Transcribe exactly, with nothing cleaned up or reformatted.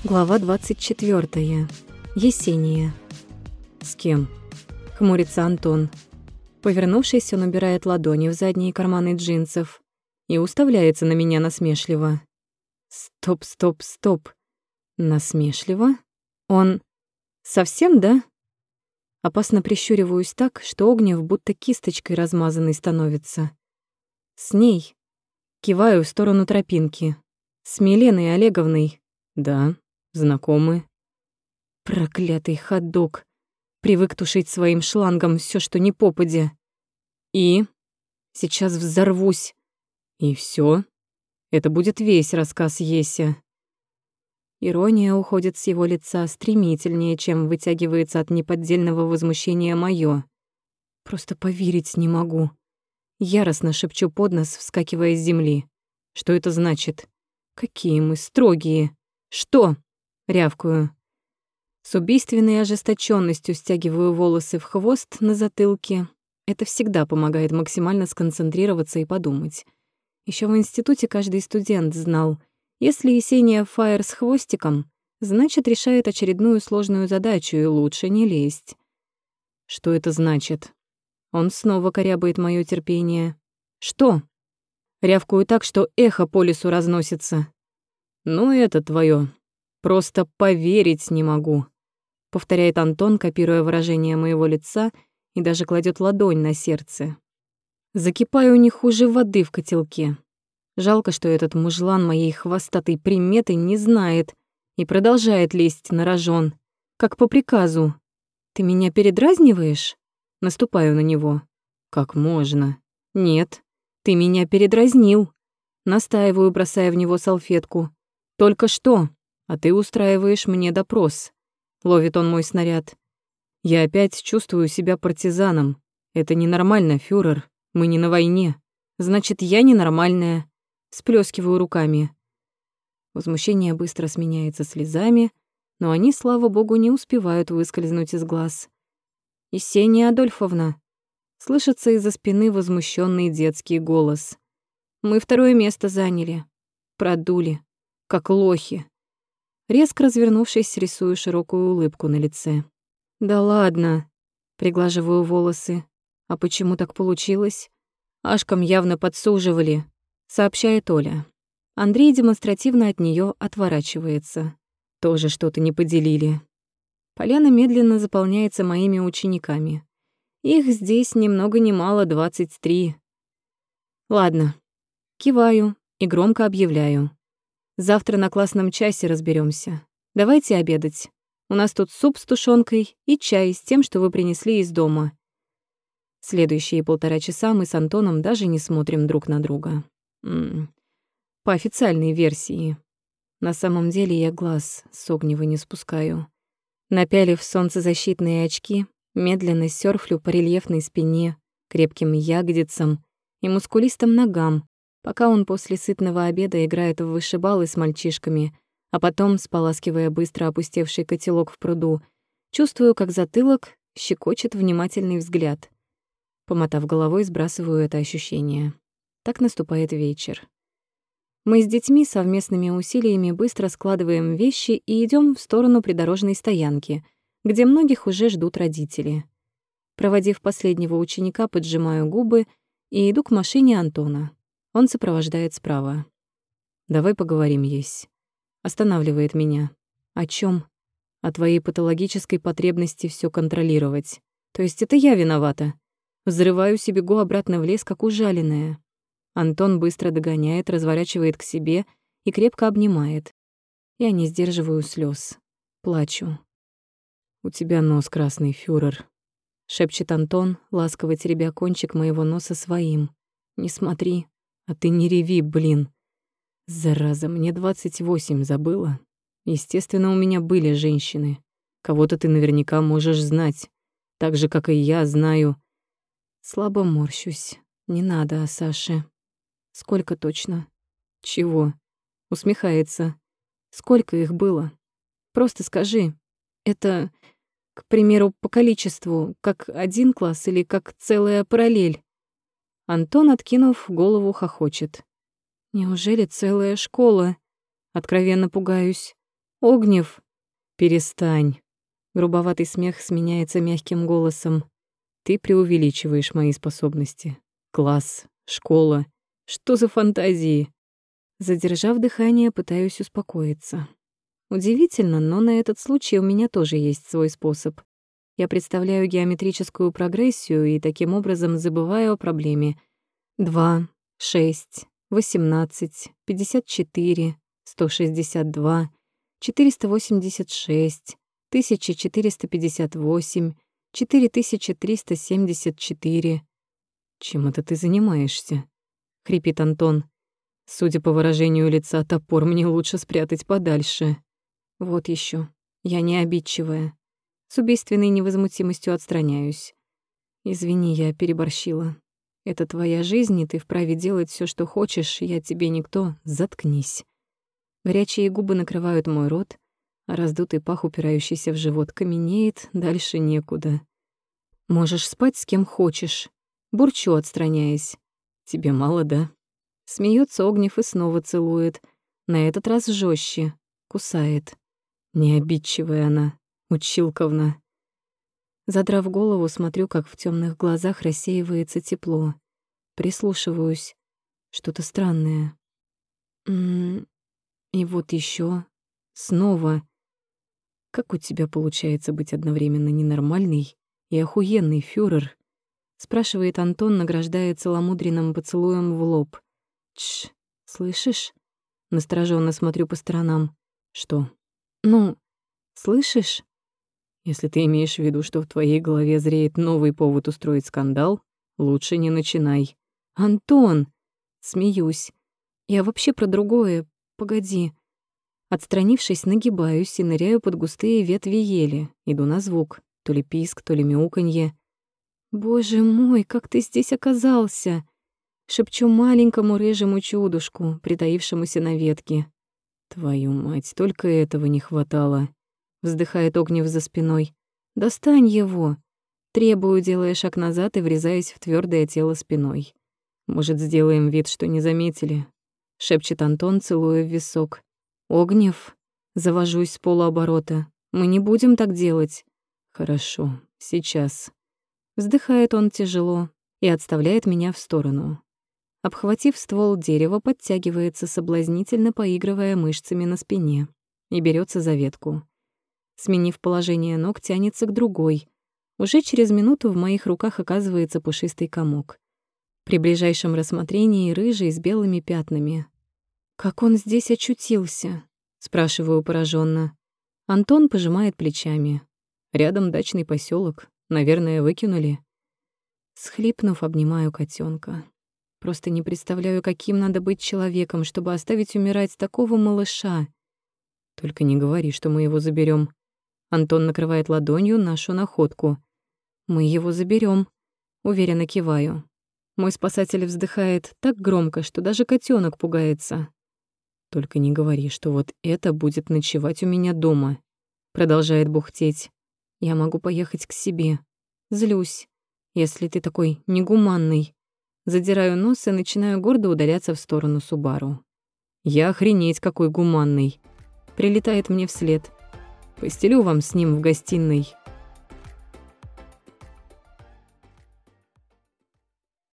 Глава двадцать четвёртая. Есения. «С кем?» — хмурится Антон. Повернувшись, он убирает ладони в задние карманы джинсов и уставляется на меня насмешливо. Стоп, стоп, стоп. Насмешливо? Он... совсем, да? Опасно прищуриваюсь так, что Огнев будто кисточкой размазанной становится. С ней. Киваю в сторону тропинки. С Миленой Олеговной. Да. Знакомы. Проклятый ходок. Привык тушить своим шлангом все, что не попадя. И? Сейчас взорвусь. И все. Это будет весь рассказ Еся. Ирония уходит с его лица стремительнее, чем вытягивается от неподдельного возмущения моё. Просто поверить не могу. Яростно шепчу под нос, вскакивая с земли. Что это значит? Какие мы строгие. Что? Рявкую. С убийственной ожесточенностью стягиваю волосы в хвост на затылке. Это всегда помогает максимально сконцентрироваться и подумать. Еще в институте каждый студент знал, если Есения Фаер с хвостиком, значит, решает очередную сложную задачу, и лучше не лезть. Что это значит? Он снова корябает моё терпение. Что? Рявкую так, что эхо по лесу разносится. Ну, это твоё. Просто поверить не могу, повторяет Антон, копируя выражение моего лица, и даже кладет ладонь на сердце. Закипаю не хуже воды в котелке. Жалко, что этот мужлан моей хвостатой приметы не знает и продолжает лезть на рожон, как по приказу. Ты меня передразниваешь? Наступаю на него. Как можно? Нет, ты меня передразнил. Настаиваю, бросая в него салфетку. Только что. А ты устраиваешь мне допрос. Ловит он мой снаряд. Я опять чувствую себя партизаном. Это ненормально, фюрер. Мы не на войне. Значит, я ненормальная. Сплёскиваю руками. Возмущение быстро сменяется слезами, но они, слава богу, не успевают выскользнуть из глаз. «Есения Адольфовна!» Слышится из-за спины возмущенный детский голос. «Мы второе место заняли. Продули. Как лохи». Резко развернувшись, рисую широкую улыбку на лице. «Да ладно!» Приглаживаю волосы. «А почему так получилось?» Ашкам явно подсуживали, сообщает Оля. Андрей демонстративно от неё отворачивается. Тоже что-то не поделили. Поляна медленно заполняется моими учениками. Их здесь ни много ни мало двадцать три. Ладно. Киваю и громко объявляю. Завтра на классном часе разберёмся. Давайте обедать. У нас тут суп с тушёнкой и чай с тем, что вы принесли из дома. Следующие полтора часа мы с Антоном даже не смотрим друг на друга. М-м. По официальной версии. На самом деле я глаз с Огнева не спускаю. Напялив солнцезащитные очки, медленно сёрфлю по рельефной спине, крепким ягодицам и мускулистым ногам, пока он после сытного обеда играет в вышибалы с мальчишками, а потом, споласкивая быстро опустевший котелок в пруду, чувствую, как затылок щекочет внимательный взгляд. Помотав головой, сбрасываю это ощущение. Так наступает вечер. Мы с детьми совместными усилиями быстро складываем вещи и идём в сторону придорожной стоянки, где многих уже ждут родители. Проводив последнего ученика, поджимаю губы и иду к машине Антона. Он сопровождает справа. «Давай поговорим, Есть». Останавливает меня. «О чём?» «О твоей патологической потребности всё контролировать. То есть это я виновата?» Взрываюсь и бегу обратно в лес, как ужаленная. Антон быстро догоняет, разворачивает к себе и крепко обнимает. Я не сдерживаю слёз. Плачу. «У тебя нос красный, фюрер», — шепчет Антон, ласково теребя кончик моего носа своим. «Не смотри. А ты не реви, блин. Зараза, мне двадцать восемь, забыла? Естественно, у меня были женщины. Кого-то ты наверняка можешь знать. Так же, как и я знаю...» Слабо морщусь. Не надо о Саше. Сколько точно? Чего? Усмехается. Сколько их было? Просто скажи. Это, к примеру, по количеству, как один класс или как целая параллель? Антон, откинув голову, хохочет. Неужели целая школа? Откровенно пугаюсь. Огнев! Перестань. Грубоватый смех сменяется мягким голосом. Ты преувеличиваешь мои способности. Класс, школа. Что за фантазии? Задержав дыхание, пытаюсь успокоиться. Удивительно, но на этот случай у меня тоже есть свой способ. Я представляю геометрическую прогрессию и таким образом забываю о проблеме. Два, шесть, восемнадцать, пятьдесят четыре, сто шестьдесят два, четыреста восемьдесят шесть, тысяча четыреста пятьдесят восемь, четыре тысячи триста семьдесят четыре. «Чем это ты занимаешься?» — хрипит Антон. «Судя по выражению лица, топор мне лучше спрятать подальше». Вот еще. Я не обидчивая. С убийственной невозмутимостью отстраняюсь. Извини, я переборщила. Это твоя жизнь, и ты вправе делать все, что хочешь, я тебе никто, заткнись. Горячие губы накрывают мой рот, а раздутый пах, упирающийся в живот, каменеет, дальше некуда. Можешь спать с кем хочешь. Бурчу, отстраняясь. Тебе мало, да? Смеется Огнев и снова целует. На этот раз жестче. Кусает. Не обидчивая она, училковна. Задрав голову, смотрю, как в темных глазах рассеивается тепло. Прислушиваюсь. Что-то странное. М-м- и вот еще. Снова. Как у тебя получается быть одновременно ненормальный и охуенный, фюрер? Спрашивает Антон, награждая целомудренным поцелуем в лоб. Тш, слышишь? Настороженно смотрю по сторонам. Что? Ну, слышишь? Если ты имеешь в виду, что в твоей голове зреет новый повод устроить скандал, лучше не начинай. Антон! Смеюсь. Я вообще про другое. Погоди. Отстранившись, нагибаюсь и ныряю под густые ветви ели. Иду на звук. То ли писк, то ли мяуканье. «Боже мой, как ты здесь оказался!» Шепчу маленькому рыжему чудушку, притаившемуся на ветке. «Твою мать, только этого не хватало!» Вздыхает Огнев за спиной. «Достань его!» Требую, делая шаг назад и врезаясь в твёрдое тело спиной. «Может, сделаем вид, что не заметили?» Шепчет Антон, целуя в висок. «Огнев!» Завожусь с полуоборота. «Мы не будем так делать!» «Хорошо, сейчас!» Вздыхает он тяжело и отставляет меня в сторону. Обхватив ствол дерева, подтягивается, соблазнительно поигрывая мышцами на спине, и берется за ветку. Сменив положение ног, тянется к другой. Уже через минуту в моих руках оказывается пушистый комок. При ближайшем рассмотрении рыжий с белыми пятнами. «Как он здесь очутился?» — спрашиваю пораженно. Антон пожимает плечами. «Рядом дачный поселок. Наверное, выкинули». Схлипнув, обнимаю котенка. Просто не представляю, каким надо быть человеком, чтобы оставить умирать такого малыша. Только не говори, что мы его заберем. Антон накрывает ладонью нашу находку. Мы его заберем. Уверенно киваю. Мой спасатель вздыхает так громко, что даже котенок пугается. Только не говори, что вот это будет ночевать у меня дома. Продолжает бухтеть. Я могу поехать к себе. Злюсь, если ты такой негуманный. Задираю нос и начинаю гордо удаляться в сторону Субару. Я охренеть какой гуманный. Прилетает мне вслед. Постелю вам с ним в гостиной.